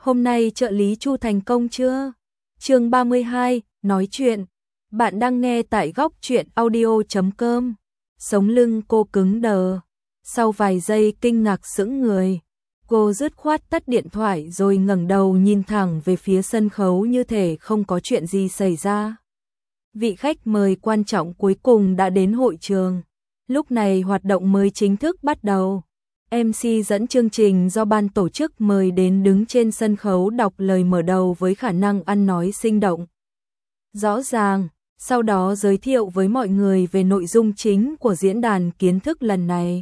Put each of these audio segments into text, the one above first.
Hôm nay trợ lý Chu thành công chưa? Chương 32, nói chuyện. Bạn đang nghe tại góc truyện audio.com. Sống lưng cô cứng đờ. Sau vài giây kinh ngạc sững người, cô dứt khoát tắt điện thoại rồi ngẩng đầu nhìn thẳng về phía sân khấu như thể không có chuyện gì xảy ra. Vị khách mời quan trọng cuối cùng đã đến hội trường. Lúc này hoạt động mới chính thức bắt đầu. MC dẫn chương trình do ban tổ chức mời đến đứng trên sân khấu đọc lời mở đầu với khả năng ăn nói sinh động, rõ ràng, sau đó giới thiệu với mọi người về nội dung chính của diễn đàn kiến thức lần này.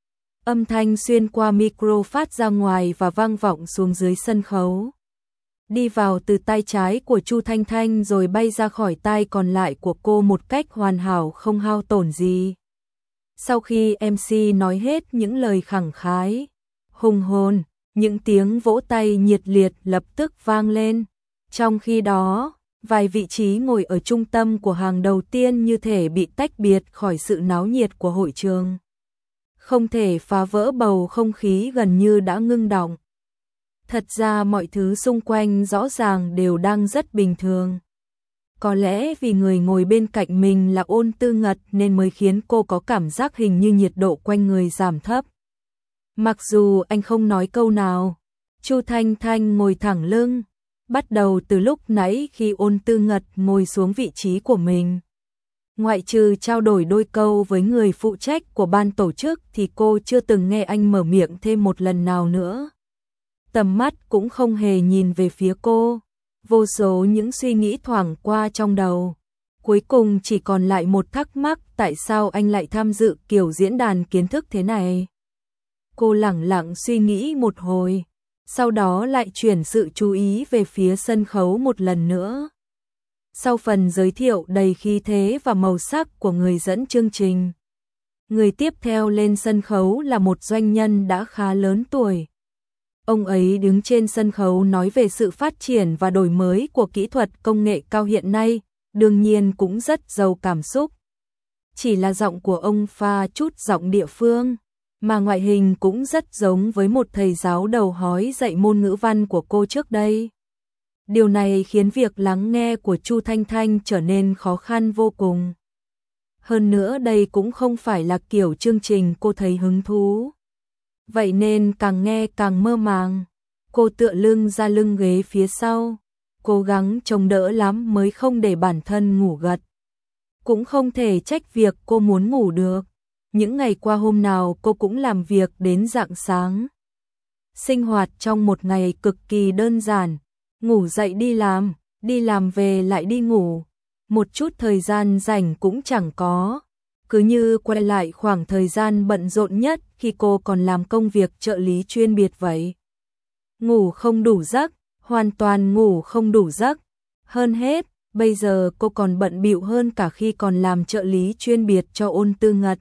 Âm thanh xuyên qua micro phát ra ngoài và vang vọng xuống dưới sân khấu. Đi vào từ tai trái của Chu Thanh Thanh rồi bay ra khỏi tai còn lại của cô một cách hoàn hảo không hao tổn gì. Sau khi MC nói hết những lời khẳng khái, hùng hồn, những tiếng vỗ tay nhiệt liệt lập tức vang lên. Trong khi đó, vài vị trí ngồi ở trung tâm của hàng đầu tiên như thể bị tách biệt khỏi sự náo nhiệt của hội trường. Không thể phá vỡ bầu không khí gần như đã ngưng đọng. Thật ra mọi thứ xung quanh rõ ràng đều đang rất bình thường. Có lẽ vì người ngồi bên cạnh mình là Ôn Tư Ngật nên mới khiến cô có cảm giác hình như nhiệt độ quanh người giảm thấp. Mặc dù anh không nói câu nào, Chu Thanh Thanh ngồi thẳng lưng, bắt đầu từ lúc nãy khi Ôn Tư Ngật ngồi xuống vị trí của mình. Ngoại trừ trao đổi đôi câu với người phụ trách của ban tổ chức thì cô chưa từng nghe anh mở miệng thêm một lần nào nữa. Tầm mắt cũng không hề nhìn về phía cô. Vô số những suy nghĩ thoảng qua trong đầu. Cuối cùng chỉ còn lại một thắc mắc, tại sao anh lại tham dự kiểu diễn đàn kiến thức thế này? Cô lẳng lặng suy nghĩ một hồi, sau đó lại chuyển sự chú ý về phía sân khấu một lần nữa. Sau phần giới thiệu đầy khí thế và màu sắc của người dẫn chương trình, người tiếp theo lên sân khấu là một doanh nhân đã khá lớn tuổi. Ông ấy đứng trên sân khấu nói về sự phát triển và đổi mới của kỹ thuật công nghệ cao hiện nay, đương nhiên cũng rất giàu cảm xúc. Chỉ là giọng của ông pha chút giọng địa phương, mà ngoại hình cũng rất giống với một thầy giáo đầu hói dạy môn ngữ văn của cô trước đây. Điều này khiến việc lắng nghe của Chu Thanh Thanh trở nên khó khăn vô cùng. Hơn nữa đây cũng không phải là kiểu chương trình cô thấy hứng thú. Vậy nên càng nghe càng mơ màng. Cô tựa lưng ra lưng ghế phía sau, cố gắng chống đỡ lắm mới không để bản thân ngủ gật. Cũng không thể trách việc cô muốn ngủ được. Những ngày qua hôm nào cô cũng làm việc đến rạng sáng. Sinh hoạt trong một ngày cực kỳ đơn giản. Ngủ dậy đi làm về lại đi ngủ. Một chút thời gian rảnh cũng chẳng có. Cứ như quay lại khoảng thời gian bận rộn nhất khi cô còn làm công việc trợ lý chuyên biệt vậy. Ngủ không đủ giấc, hoàn toàn ngủ không đủ giấc. Hơn hết, bây giờ cô còn bận bịu hơn cả khi còn làm trợ lý chuyên biệt cho Ôn Tư Ngật.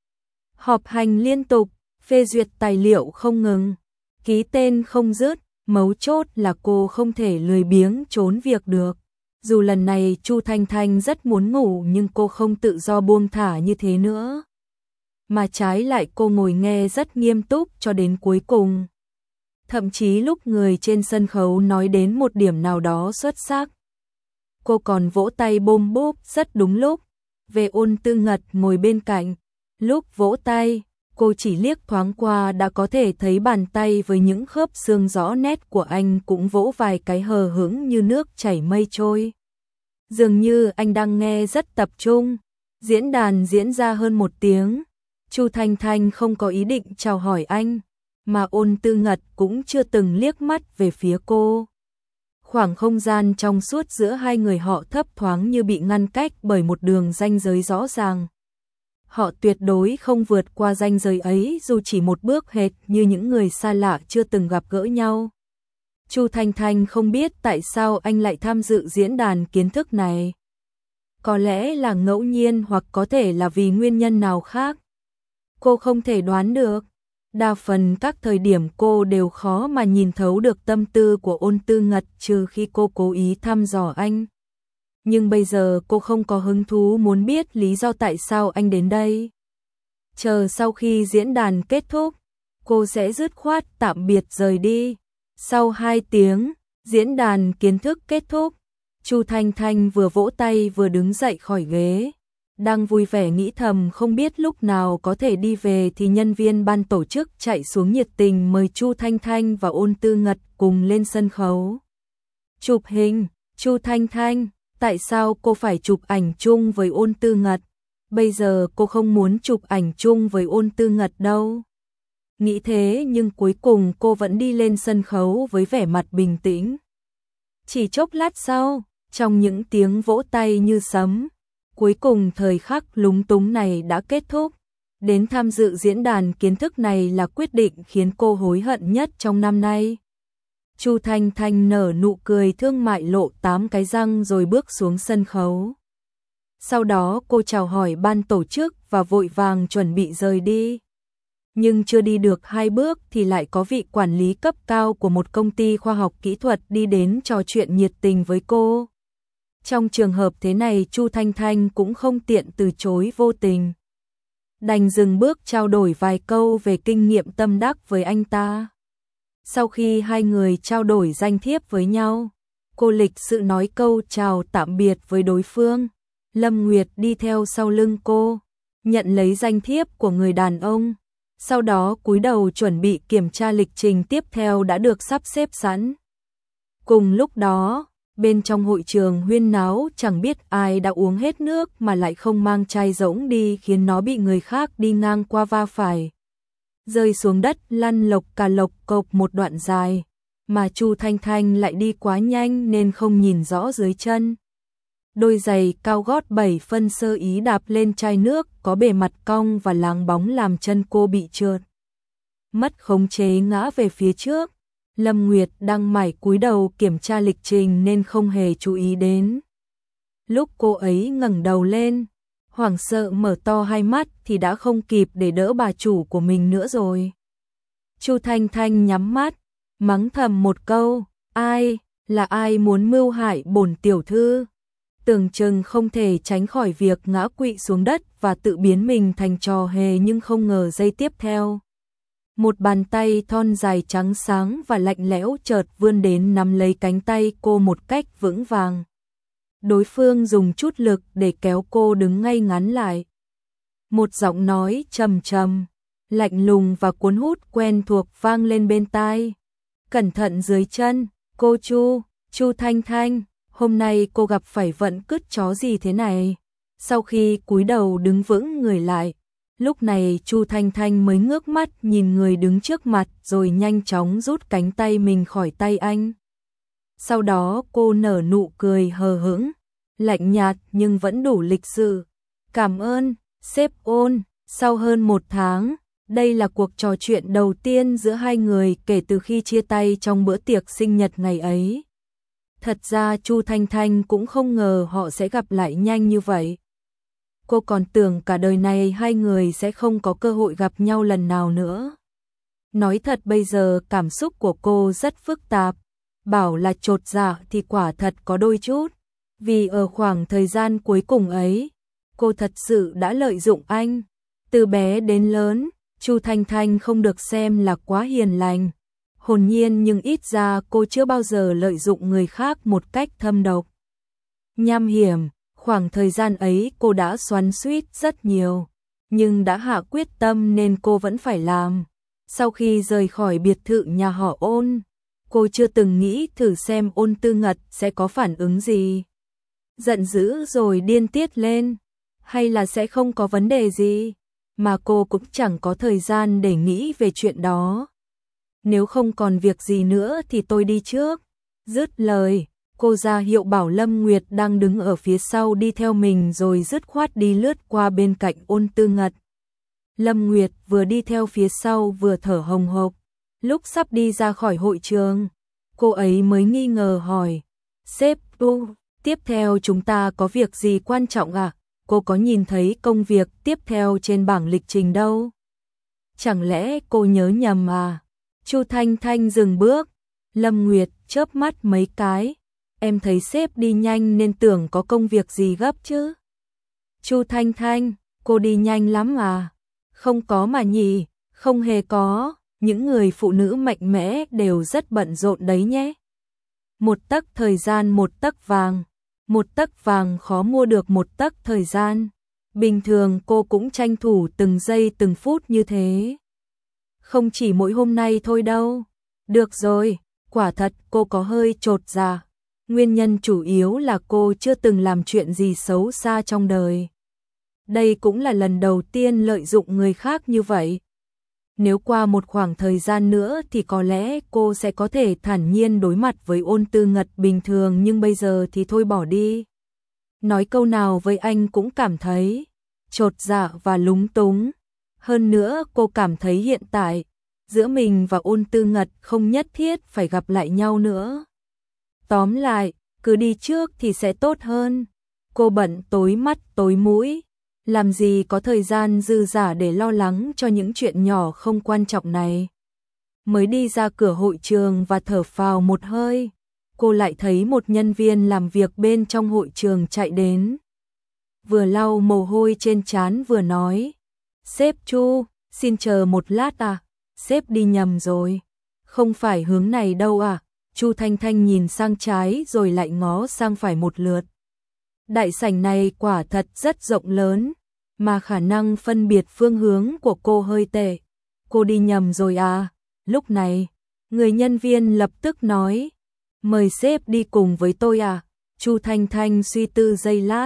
Họp hành liên tục, phê duyệt tài liệu không ngừng, ký tên không dứt, mấu chốt là cô không thể lười biếng trốn việc được. Dù lần này Chu Thanh Thanh rất muốn ngủ nhưng cô không tự do buông thả như thế nữa. Mà trái lại cô ngồi nghe rất nghiêm túc cho đến cuối cùng. Thậm chí lúc người trên sân khấu nói đến một điểm nào đó xuất sắc, cô còn vỗ tay bôm bốp rất đúng lúc. Về Ôn Tư Ngật ngồi bên cạnh, lúc vỗ tay, cô chỉ liếc thoáng qua đã có thể thấy bàn tay với những khớp xương rõ nét của anh cũng vỗ vài cái hờ hững như nước chảy mây trôi. Dường như anh đang nghe rất tập trung. Diễn đàn diễn ra hơn 1 tiếng. Chu Thanh Thanh không có ý định chào hỏi anh, mà Ôn Tư Ngật cũng chưa từng liếc mắt về phía cô. Khoảng không gian trong suốt giữa hai người họ thấp thoáng như bị ngăn cách bởi một đường ranh giới rõ ràng. Họ tuyệt đối không vượt qua ranh giới ấy dù chỉ một bước hệt như những người xa lạ chưa từng gặp gỡ nhau. Chu Thanh Thanh không biết tại sao anh lại tham dự diễn đàn kiến thức này. Có lẽ là ngẫu nhiên hoặc có thể là vì nguyên nhân nào khác. Cô không thể đoán được. Đa phần các thời điểm cô đều khó mà nhìn thấu được tâm tư của Ôn Tư Ngật trừ khi cô cố ý thăm dò anh. Nhưng bây giờ cô không có hứng thú muốn biết lý do tại sao anh đến đây. Chờ sau khi diễn đàn kết thúc, cô sẽ dứt khoát tạm biệt rời đi. Sau 2 tiếng, diễn đàn kiến thức kết thúc. Chu Thanh Thanh vừa vỗ tay vừa đứng dậy khỏi ghế. Đang vui vẻ nghĩ thầm không biết lúc nào có thể đi về thì nhân viên ban tổ chức chạy xuống nhiệt tình mời Chu Thanh Thanh và Ôn Tư Ngật cùng lên sân khấu. Chụp hình, Chu Thanh Thanh, tại sao cô phải chụp ảnh chung với Ôn Tư Ngật? Bây giờ cô không muốn chụp ảnh chung với Ôn Tư Ngật đâu. Nghĩ thế nhưng cuối cùng cô vẫn đi lên sân khấu với vẻ mặt bình tĩnh. Chỉ chốc lát sau, trong những tiếng vỗ tay như sấm, cuối cùng thời khắc lúng túng này đã kết thúc. Đến tham dự diễn đàn kiến thức này là quyết định khiến cô hối hận nhất trong năm nay. Chu Thanh Thanh nở nụ cười thương mại lộ 8 cái răng rồi bước xuống sân khấu. Sau đó cô chào hỏi ban tổ chức và vội vàng chuẩn bị rời đi. Nhưng chưa đi được 2 bước thì lại có vị quản lý cấp cao của một công ty khoa học kỹ thuật đi đến trò chuyện nhiệt tình với cô. Trong trường hợp thế này Chu Thanh Thanh cũng không tiện từ chối vô tình. Đành dừng bước trao đổi vài câu về kinh nghiệm tâm đắc với anh ta. Sau khi hai người trao đổi danh thiếp với nhau, cô lịch sự nói câu chào tạm biệt với đối phương. Lâm Nguyệt đi theo sau lưng cô, nhận lấy danh thiếp của người đàn ông. Sau đó cúi đầu chuẩn bị kiểm tra lịch trình tiếp theo đã được sắp xếp sẵn. Cùng lúc đó, bên trong hội trường huyên náo chẳng biết ai đã uống hết nước mà lại không mang chai rỗng đi khiến nó bị người khác đi ngang qua va phải. Rơi xuống đất lăn lộc cà lộc cộc một đoạn dài, mà Chu Thanh Thanh lại đi quá nhanh nên không nhìn rõ dưới chân. Đôi giày cao gót 7 phân sơ ý đạp lên chai nước có bề mặt cong và láng bóng làm chân cô bị trượt. Mất khống chế ngã về phía trước. Lâm Nguyệt đang mải cúi đầu kiểm tra lịch trình nên không hề chú ý đến. Lúc cô ấy ngẩng đầu lên, hoảng sợ mở to hai mắt thì đã không kịp để đỡ bà chủ của mình nữa rồi. Chu Thanh Thanh nhắm mắt, mắng thầm một câu, là ai muốn mưu hại bổn tiểu thư? Tưởng chừng không thể tránh khỏi việc ngã quỵ xuống đất và tự biến mình thành trò hề nhưng không ngờ giây tiếp theo. Một bàn tay thon dài trắng sáng và lạnh lẽo chợt vươn đến nắm lấy cánh tay cô một cách vững vàng. Đối phương dùng chút lực để kéo cô đứng ngay ngắn lại. Một giọng nói trầm trầm, lạnh lùng và cuốn hút quen thuộc vang lên bên tai. Cẩn thận dưới chân, cô Chu Thanh Thanh, hôm nay cô gặp phải vận cứt chó gì thế này? Sau khi cúi đầu đứng vững người lại, lúc này Chu Thanh Thanh mới ngước mắt nhìn người đứng trước mặt rồi nhanh chóng rút cánh tay mình khỏi tay anh. Sau đó cô nở nụ cười hờ hững, lạnh nhạt nhưng vẫn đủ lịch sự. Cảm ơn, sếp Ôn, sau hơn 1 tháng, đây là cuộc trò chuyện đầu tiên giữa hai người kể từ khi chia tay trong bữa tiệc sinh nhật ngày ấy. Thật ra Chu Thanh Thanh cũng không ngờ họ sẽ gặp lại nhanh như vậy. Cô còn tưởng cả đời này hai người sẽ không có cơ hội gặp nhau lần nào nữa. Nói thật bây giờ cảm xúc của cô rất phức tạp. Bảo là chột dạ thì quả thật có đôi chút. Vì ở khoảng thời gian cuối cùng ấy, cô thật sự đã lợi dụng anh. Từ bé đến lớn, Chu Thanh Thanh không được xem là quá hiền lành, hồn nhiên nhưng ít ra cô chưa bao giờ lợi dụng người khác một cách thâm độc, nham hiểm. Khoảng thời gian ấy cô đã xoắn xuýt rất nhiều, nhưng đã hạ quyết tâm nên cô vẫn phải làm. Sau khi rời khỏi biệt thự nhà họ Ôn, cô chưa từng nghĩ thử xem Ôn Tư Ngật sẽ có phản ứng gì. Giận dữ rồi điên tiết lên, hay là sẽ không có vấn đề gì, mà cô cũng chẳng có thời gian để nghĩ về chuyện đó. Nếu không còn việc gì nữa thì tôi đi trước. Dứt lời, cô ra hiệu bảo Lâm Nguyệt đang đứng ở phía sau đi theo mình rồi dứt khoát đi lướt qua bên cạnh Ôn Tư Ngật. Lâm Nguyệt vừa đi theo phía sau vừa thở hồng hộc. Lúc sắp đi ra khỏi hội trường, cô ấy mới nghi ngờ hỏi, sếp, tiếp theo chúng ta có việc gì quan trọng à? Cô có nhìn thấy công việc tiếp theo trên bảng lịch trình đâu? Chẳng lẽ cô nhớ nhầm à? Chu Thanh Thanh dừng bước. Lâm Nguyệt chớp mắt mấy cái. Em thấy sếp đi nhanh nên tưởng có công việc gì gấp chứ. Chu Thanh Thanh, cô đi nhanh lắm à? Không có mà nhỉ, không hề có. những người phụ nữ mạnh mẽ đều rất bận rộn đấy nhé. Một tấc thời gian một tấc vàng, một tấc vàng khó mua được một tấc thời gian. Bình thường cô cũng tranh thủ từng giây từng phút như thế. Không chỉ mỗi hôm nay thôi đâu. Được rồi, quả thật cô có hơi chột dạ. Nguyên nhân chủ yếu là cô chưa từng làm chuyện gì xấu xa trong đời. Đây cũng là lần đầu tiên lợi dụng người khác như vậy. Nếu qua một khoảng thời gian nữa thì có lẽ cô sẽ có thể thản nhiên đối mặt với Ôn Tư Ngật bình thường, nhưng bây giờ thì thôi bỏ đi. Nói câu nào với anh cũng cảm thấy chột dạ và lúng túng. Hơn nữa cô cảm thấy hiện tại giữa mình và Ôn Tư Ngật không nhất thiết phải gặp lại nhau nữa. Tóm lại, cứ đi trước thì sẽ tốt hơn. Cô bận tối mắt tối mũi, làm gì có thời gian dư dả để lo lắng cho những chuyện nhỏ không quan trọng này. Mới đi ra cửa hội trường và thở phào một hơi, cô lại thấy một nhân viên làm việc bên trong hội trường chạy đến. Vừa lau mồ hôi trên trán vừa nói, sếp Chu, xin chờ một lát à, sếp đi nhầm rồi. Không phải hướng này đâu à. Chu Thanh Thanh nhìn sang trái rồi lại ngó sang phải một lượt. Đại sảnh này quả thật rất rộng lớn, mà khả năng phân biệt phương hướng của cô hơi tệ. Cô đi nhầm rồi à? Lúc này, người nhân viên lập tức nói, mời sếp đi cùng với tôi à? Chu Thanh Thanh suy tư giây lát.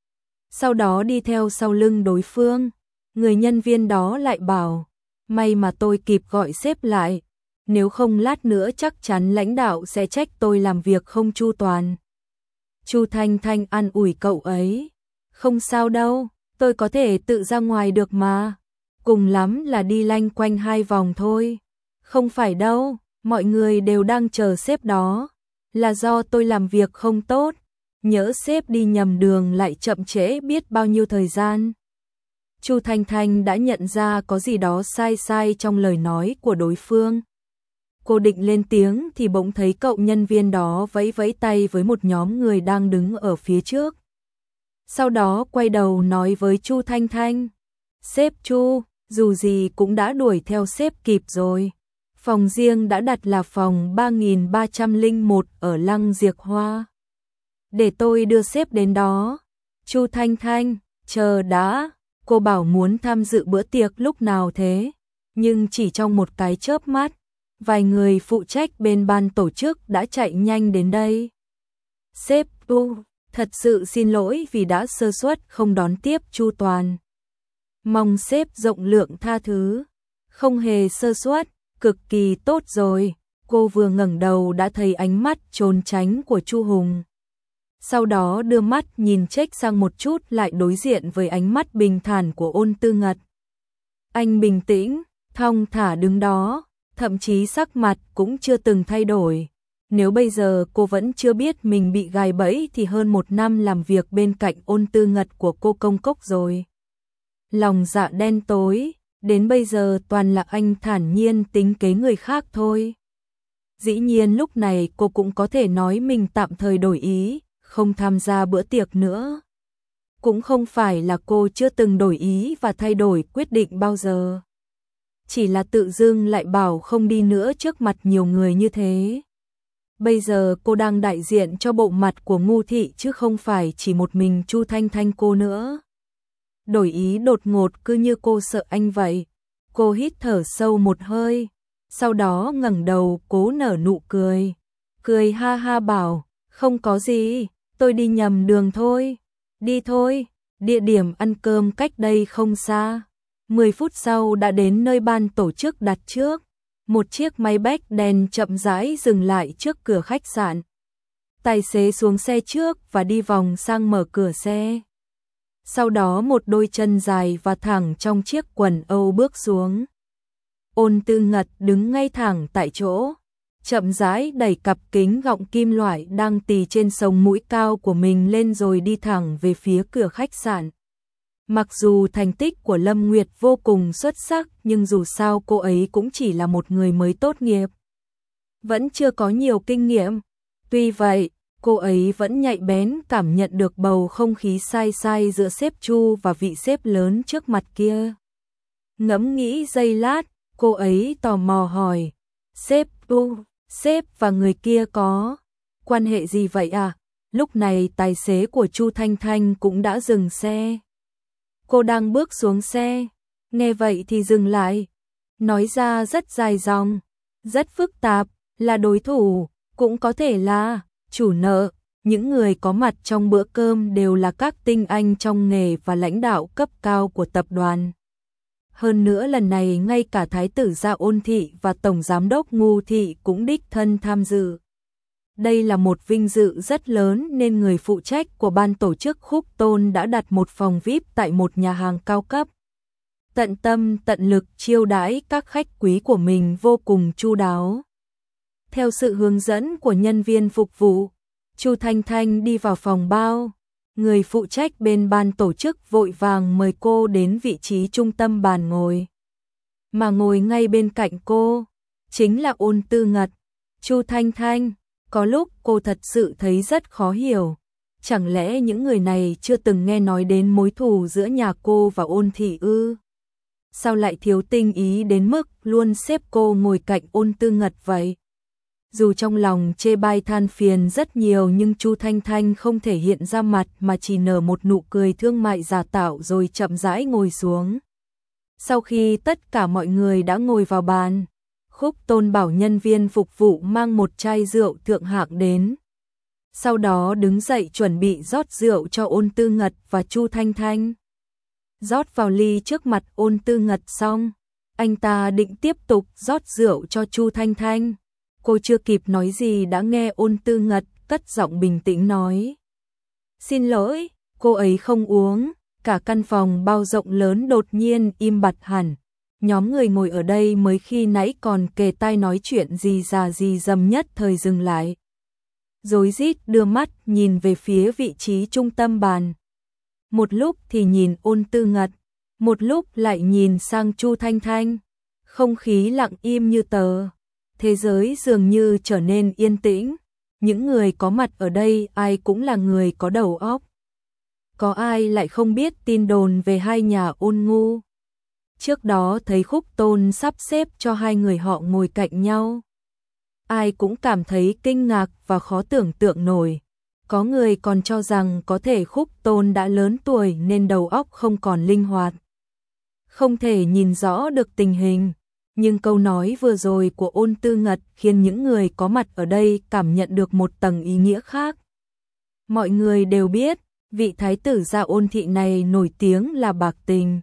Sau đó đi theo sau lưng đối phương. Người nhân viên đó lại bảo, may mà tôi kịp gọi sếp lại. Nếu không lát nữa chắc chắn lãnh đạo sẽ trách tôi làm việc không chu toàn. Chu Thanh Thanh an ủi cậu ấy. Không sao đâu, tôi có thể tự ra ngoài được mà. Cùng lắm là đi lanh quanh 2 vòng thôi. Không phải đâu, mọi người đều đang chờ sếp đó. Là do tôi làm việc không tốt. Nhỡ sếp đi nhầm đường lại chậm trễ biết bao nhiêu thời gian. Chu Thanh Thanh đã nhận ra có gì đó sai sai trong lời nói của đối phương. Cô định lên tiếng thì bỗng thấy cậu nhân viên đó vẫy vẫy tay với một nhóm người đang đứng ở phía trước. Sau đó quay đầu nói với Chu Thanh Thanh, sếp Chu, dù gì cũng đã đuổi theo sếp kịp rồi. Phòng riêng đã đặt là phòng 3301 ở Lăng Diệc Hoa. Để tôi đưa sếp đến đó. Chu Thanh Thanh, chờ đã, cô bảo muốn tham dự bữa tiệc lúc nào thế? Nhưng chỉ trong một cái chớp mắt, vài người phụ trách bên ban tổ chức đã chạy nhanh đến đây. Sếp Chu, thật sự xin lỗi vì đã sơ suất không đón tiếp chu toàn. Mong sếp rộng lượng tha thứ. Không hề sơ suất, cực kỳ tốt rồi. Cô vừa ngẩng đầu đã thấy ánh mắt trốn tránh của Chu Hùng. Sau đó đưa mắt nhìn chếch sang một chút lại đối diện với ánh mắt bình thản của Ôn Tư Ngật. Anh bình tĩnh, thong thả đứng đó, thậm chí sắc mặt cũng chưa từng thay đổi. Nếu bây giờ cô vẫn chưa biết mình bị gài bẫy thì hơn 1 năm làm việc bên cạnh Ôn Tư Ngật của cô công cốc rồi. Lòng dạ đen tối, đến bây giờ toàn là anh thản nhiên tính kế người khác thôi. Dĩ nhiên lúc này cô cũng có thể nói mình tạm thời đổi ý, không tham gia bữa tiệc nữa. Cũng không phải là cô chưa từng đổi ý và thay đổi quyết định bao giờ. Chỉ là tự dưng lại bảo không đi nữa trước mặt nhiều người như thế. Bây giờ cô đang đại diện cho bộ mặt của Ngu thị chứ không phải chỉ một mình Chu Thanh Thanh cô nữa. Đổi ý đột ngột cứ như cô sợ anh vậy. Cô hít thở sâu một hơi, sau đó ngẩng đầu cố nở nụ cười. Cười ha ha bảo, không có gì, tôi đi nhầm đường thôi. Đi thôi, địa điểm ăn cơm cách đây không xa. 10 phút sau đã đến nơi ban tổ chức đặt trước. Một chiếc máy bách đèn chậm rãi dừng lại trước cửa khách sạn. Tài xế xuống xe trước và đi vòng sang mở cửa xe. Sau đó một đôi chân dài và thẳng trong chiếc quần Âu bước xuống. Ôn Tư Ngật đứng ngay thẳng tại chỗ, chậm rãi đẩy cặp kính gọng kim loại đang tì trên sống mũi cao của mình lên rồi đi thẳng về phía cửa khách sạn. Mặc dù thành tích của Lâm Nguyệt vô cùng xuất sắc nhưng dù sao cô ấy cũng chỉ là một người mới tốt nghiệp. Vẫn chưa có nhiều kinh nghiệm. Tuy vậy, cô ấy vẫn nhạy bén cảm nhận được bầu không khí sai sai giữa sếp Chu và vị sếp lớn trước mặt kia. Ngẫm nghĩ giây lát, Cô ấy tò mò hỏi, sếp và người kia có quan hệ gì vậy à? Lúc này tài xế của Chu Thanh Thanh cũng đã dừng xe. Cô đang bước xuống xe, nghe vậy thì dừng lại, nói ra rất dài dòng, rất phức tạp, là đối thủ, cũng có thể là chủ nợ. Những người có mặt trong bữa cơm đều là các tinh anh trong nghề và lãnh đạo cấp cao của tập đoàn. Hơn nữa lần này ngay cả Thái tử gia Ôn Thị và Tổng Giám đốc Ngô Thị cũng đích thân tham dự. Đây là một vinh dự rất lớn nên người phụ trách của ban tổ chức Khúc Tôn đã đặt một phòng VIP tại một nhà hàng cao cấp. Tận tâm tận lực chiêu đãi các khách quý của mình vô cùng chu đáo. Theo sự hướng dẫn của nhân viên phục vụ, Chu Thanh Thanh đi vào phòng bao. Người phụ trách bên ban tổ chức vội vàng mời cô đến vị trí trung tâm bàn ngồi. Mà ngồi ngay bên cạnh cô chính là Ôn Tư Ngật. Chu Thanh Thanh, có lúc cô thật sự thấy rất khó hiểu. Chẳng lẽ những người này chưa từng nghe nói đến mối thù giữa nhà cô và Ôn Thị ư? Sao lại thiếu tinh ý đến mức luôn xếp cô ngồi cạnh Ôn Tư Ngật vậy? Dù trong lòng chê bai than phiền rất nhiều nhưng Chu Thanh Thanh không thể hiện ra mặt mà chỉ nở một nụ cười thương mại giả tạo rồi chậm rãi ngồi xuống. Sau khi tất cả mọi người đã ngồi vào bàn, Khúc Tôn bảo nhân viên phục vụ mang một chai rượu thượng hạng đến. Sau đó đứng dậy chuẩn bị rót rượu cho Ôn Tư Ngật và Chu Thanh Thanh. Rót vào ly trước mặt Ôn Tư Ngật xong, anh ta định tiếp tục rót rượu cho Chu Thanh Thanh. Cô chưa kịp nói gì đã nghe Ôn Tư Ngật cất giọng bình tĩnh nói. Xin lỗi, cô ấy không uống. Cả căn phòng bao rộng lớn đột nhiên im bặt hẳn. Nhóm người ngồi ở đây mới khi nãy còn kề tai nói chuyện gì già gì dầm nhất thời dừng lại. Rối rít đưa mắt nhìn về phía vị trí trung tâm bàn. Một lúc thì nhìn Ôn Tư Ngật, một lúc lại nhìn sang Chu Thanh Thanh. Không khí lặng im như tờ. Thế giới dường như trở nên yên tĩnh. Những người có mặt ở đây ai cũng là người có đầu óc. Có ai lại không biết tin đồn về hai nhà Ôn Ngu. Trước đó thấy Khúc Tôn sắp xếp cho hai người họ ngồi cạnh nhau. Ai cũng cảm thấy kinh ngạc và khó tưởng tượng nổi. Có người còn cho rằng có thể Khúc Tôn đã lớn tuổi nên đầu óc không còn linh hoạt. Không thể nhìn rõ được tình hình. Nhưng câu nói vừa rồi của Ôn Tư Ngật khiến những người có mặt ở đây cảm nhận được một tầng ý nghĩa khác. Mọi người đều biết, vị thái tử gia Ôn Thị này nổi tiếng là bạc tình.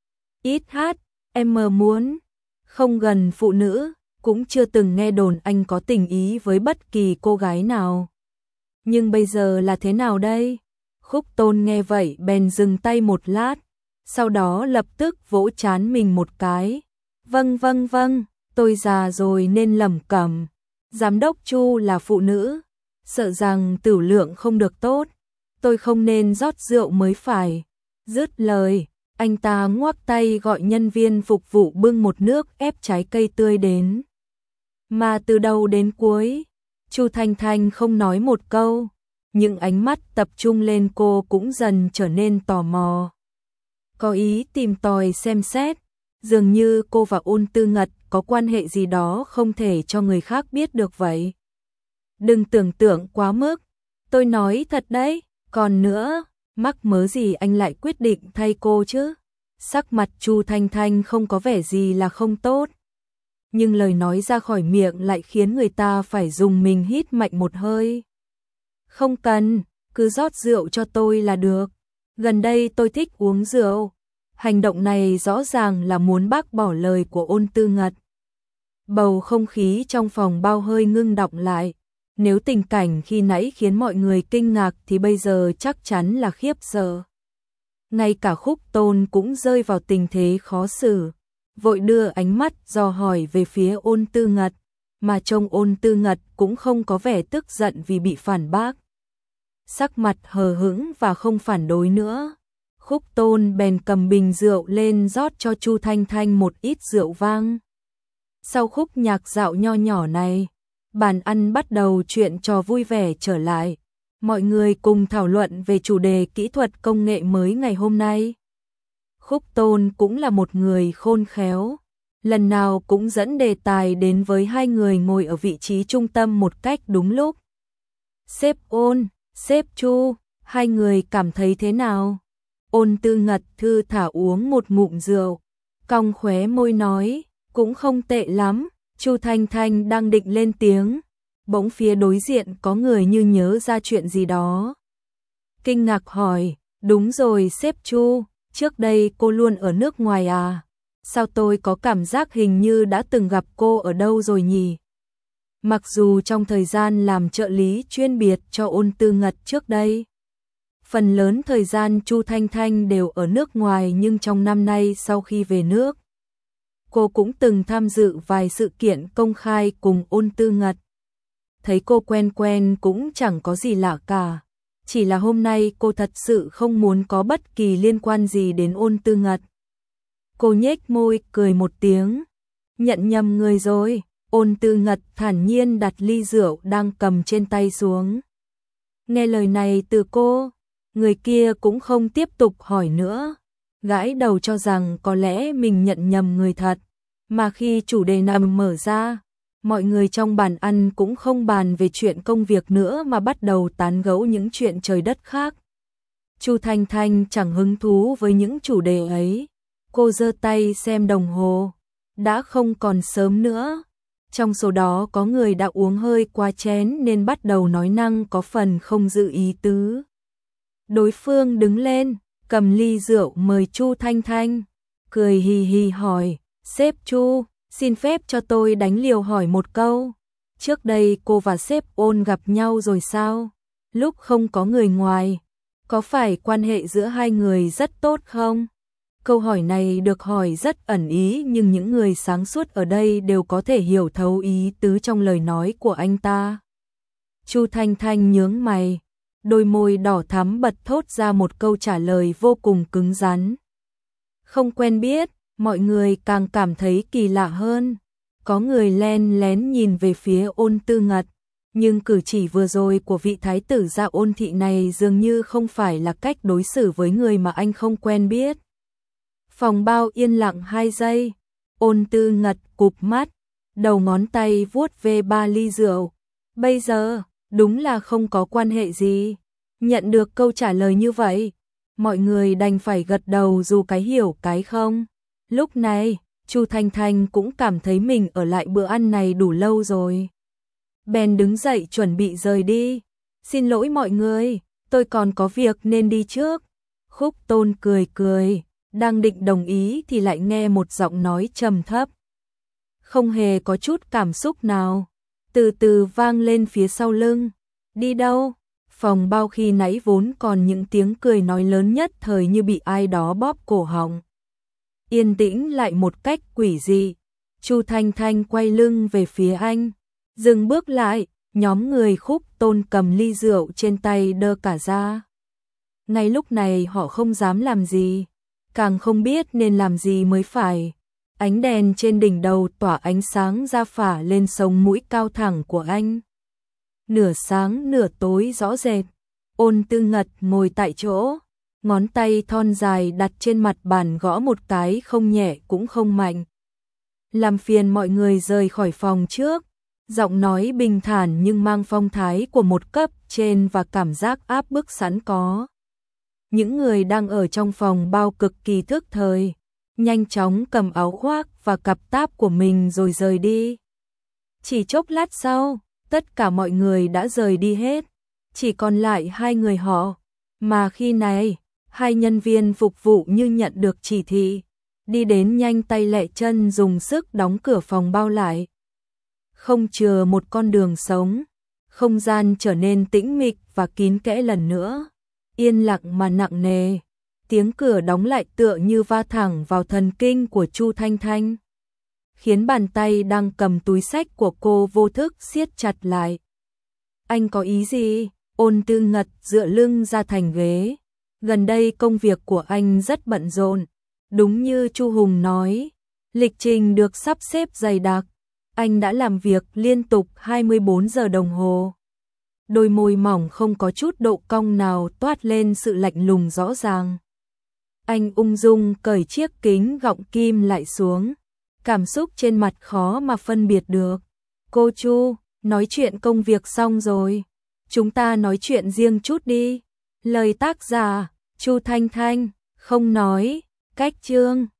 Ít hát, em muốn, không gần phụ nữ, cũng chưa từng nghe đồn anh có tình ý với bất kỳ cô gái nào. Nhưng bây giờ là thế nào đây? Khúc Tôn nghe vậy bèn dừng tay một lát, sau đó lập tức vỗ trán mình một cái. Vâng, tôi già rồi nên lẩm cẩm. Giám đốc Chu là phụ nữ, sợ rằng tửu lượng không được tốt. Tôi không nên rót rượu mới phải. Dứt lời, anh ta ngoắc tay gọi nhân viên phục vụ bưng một nước ép trái cây tươi đến. Mà từ đầu đến cuối, Chu Thanh Thanh không nói một câu, những ánh mắt tập trung lên cô cũng dần trở nên tò mò. Có ý tìm tòi xem xét, dường như cô và Ôn Tư Ngật có quan hệ gì đó không thể cho người khác biết được vậy. Đừng tưởng tượng quá mức, tôi nói thật đấy, còn nữa, mắc mớ gì anh lại quyết định thay cô chứ? Sắc mặt Chu Thanh Thanh không có vẻ gì là không tốt. Nhưng lời nói ra khỏi miệng lại khiến người ta phải dùng mình hít mạnh một hơi. Không cần, cứ rót rượu cho tôi là được. Gần đây tôi thích uống rượu. Hành động này rõ ràng là muốn bác bỏ lời của Ôn Tư Ngật. Bầu không khí trong phòng bao hơi ngưng đọng lại. Nếu tình cảnh khi nãy khiến mọi người kinh ngạc thì bây giờ chắc chắn là khiếp sợ. Ngay cả Khúc Tôn cũng rơi vào tình thế khó xử. Vội đưa ánh mắt dò hỏi về phía Ôn Tư Ngật. Mà trông Ôn Tư Ngật cũng không có vẻ tức giận vì bị phản bác. Sắc mặt hờ hững và không phản đối nữa. Khúc Tôn bèn cầm bình rượu lên rót cho Chu Thanh Thanh một ít rượu vang. Sau khúc nhạc dạo nho nhỏ này, bàn ăn bắt đầu chuyện trò vui vẻ trở lại. Mọi người cùng thảo luận về chủ đề kỹ thuật công nghệ mới ngày hôm nay. Khúc Tôn cũng là một người khôn khéo. lần nào cũng dẫn đề tài đến với hai người ngồi ở vị trí trung tâm một cách đúng lúc. Sếp Ôn, sếp Chu, hai người cảm thấy thế nào? Ôn Tư Ngật thư thả uống một ngụm rượu, cong khóe môi nói, cũng không tệ lắm. Chu Thanh Thanh đang định lên tiếng, bỗng phía đối diện có người như nhớ ra chuyện gì đó. Kinh ngạc hỏi, đúng rồi sếp Chu, trước đây cô luôn ở nước ngoài à? Sao tôi có cảm giác hình như đã từng gặp cô ở đâu rồi nhỉ? Mặc dù trong thời gian làm trợ lý chuyên biệt cho Ôn Tư Ngật trước đây, phần lớn thời gian Chu Thanh Thanh đều ở nước ngoài, nhưng trong năm nay sau khi về nước, cô cũng từng tham dự vài sự kiện công khai cùng Ôn Tư Ngật. Thấy cô quen quen cũng chẳng có gì lạ cả, chỉ là hôm nay cô thật sự không muốn có bất kỳ liên quan gì đến Ôn Tư Ngật. Cô nhếch môi cười một tiếng, nhận nhầm người rồi. Ôn Tư Ngật thản nhiên đặt ly rượu đang cầm trên tay xuống. Nghe lời này từ cô, người kia cũng không tiếp tục hỏi nữa, gãi đầu cho rằng có lẽ mình nhận nhầm người thật. Mà khi chủ đề nằm mở ra, mọi người trong bàn ăn cũng không bàn về chuyện công việc nữa mà bắt đầu tán gẫu những chuyện trời đất khác. Chu Thanh Thanh chẳng hứng thú với những chủ đề ấy. Cô giơ tay xem đồng hồ, đã không còn sớm nữa. Trong số đó có người đã uống hơi quá chén nên bắt đầu nói năng có phần không giữ ý tứ. Đối phương đứng lên, cầm ly rượu mời Chu Thanh Thanh, cười hì hì hỏi, sếp Chu, xin phép cho tôi đánh liều hỏi một câu. Trước đây cô và sếp Ôn gặp nhau rồi sao? Lúc không có người ngoài, có phải quan hệ giữa hai người rất tốt không? Câu hỏi này được hỏi rất ẩn ý, nhưng những người sáng suốt ở đây đều có thể hiểu thấu ý tứ trong lời nói của anh ta. Chu Thanh Thanh nhướng mày, đôi môi đỏ thắm bật thốt ra một câu trả lời vô cùng cứng rắn. Không quen biết, mọi người càng cảm thấy kỳ lạ hơn. Có người len lén nhìn về phía Ôn Tư Ngật, nhưng cử chỉ vừa rồi của vị thái tử gia Ôn thị này dường như không phải là cách đối xử với người mà anh không quen biết. Phòng bao yên lặng 2 giây, Ôn Tư Ngật cụp mắt, đầu ngón tay vuốt về 3 ly rượu. Bây giờ, đúng là không có quan hệ gì. Nhận được câu trả lời như vậy, mọi người đành phải gật đầu dù cái hiểu cái không. Lúc này, Chu Thanh Thanh cũng cảm thấy mình ở lại bữa ăn này đủ lâu rồi. Bèn đứng dậy chuẩn bị rời đi. Xin lỗi mọi người, tôi còn có việc nên đi trước. Khúc Tôn cười cười, đang định đồng ý thì lại nghe một giọng nói trầm thấp, không hề có chút cảm xúc nào, từ từ vang lên phía sau lưng. Đi đâu? Phòng bao khi nãy vốn còn những tiếng cười nói lớn nhất thời như bị ai đó bóp cổ họng. Yên tĩnh lại một cách quỷ dị. Chu Thanh Thanh quay lưng về phía anh, dừng bước lại, nhóm người Khúc Tôn cầm ly rượu trên tay đơ cả ra. Ngay lúc này họ không dám làm gì, càng không biết nên làm gì mới phải. Ánh đèn trên đỉnh đầu tỏa ánh sáng ra phả lên sống mũi cao thẳng của anh. Nửa sáng nửa tối rõ rệt. Ôn Tư Ngật ngồi tại chỗ, ngón tay thon dài đặt trên mặt bàn gõ một cái không nhẹ cũng không mạnh. Làm phiền mọi người rời khỏi phòng trước. Giọng nói bình thản nhưng mang phong thái của một cấp trên và cảm giác áp bức sẵn có. Những người đang ở trong phòng bao cực kỳ thức thời, nhanh chóng cầm áo khoác và cặp táp của mình rồi rời đi. Chỉ chốc lát sau, tất cả mọi người đã rời đi hết, chỉ còn lại 2 người họ, mà khi này, 2 nhân viên phục vụ như nhận được chỉ thị, đi đến nhanh tay lẹ chân dùng sức đóng cửa phòng bao lại. Không chừa một con đường sống, không gian trở nên tĩnh mịch và kín kẽ lần nữa, yên lặng mà nặng nề. Tiếng cửa đóng lại tựa như va thẳng vào thần kinh của Chu Thanh Thanh, khiến bàn tay đang cầm túi sách của cô vô thức siết chặt lại. Anh có ý gì? Ôn Tư Ngật dựa lưng ra thành ghế. Gần đây công việc của anh rất bận rộn, đúng như Chu Hùng nói, lịch trình được sắp xếp dày đặc. Anh đã làm việc liên tục 24 giờ đồng hồ. Đôi môi mỏng không có chút độ cong nào toát lên sự lạnh lùng rõ ràng. Anh ung dung cởi chiếc kính gọng kim lại xuống, cảm xúc trên mặt khó mà phân biệt được. Cô Chu, nói chuyện công việc xong rồi, chúng ta nói chuyện riêng chút đi. Lời tác giả, Chu Thanh Thanh, không nói, cách chương.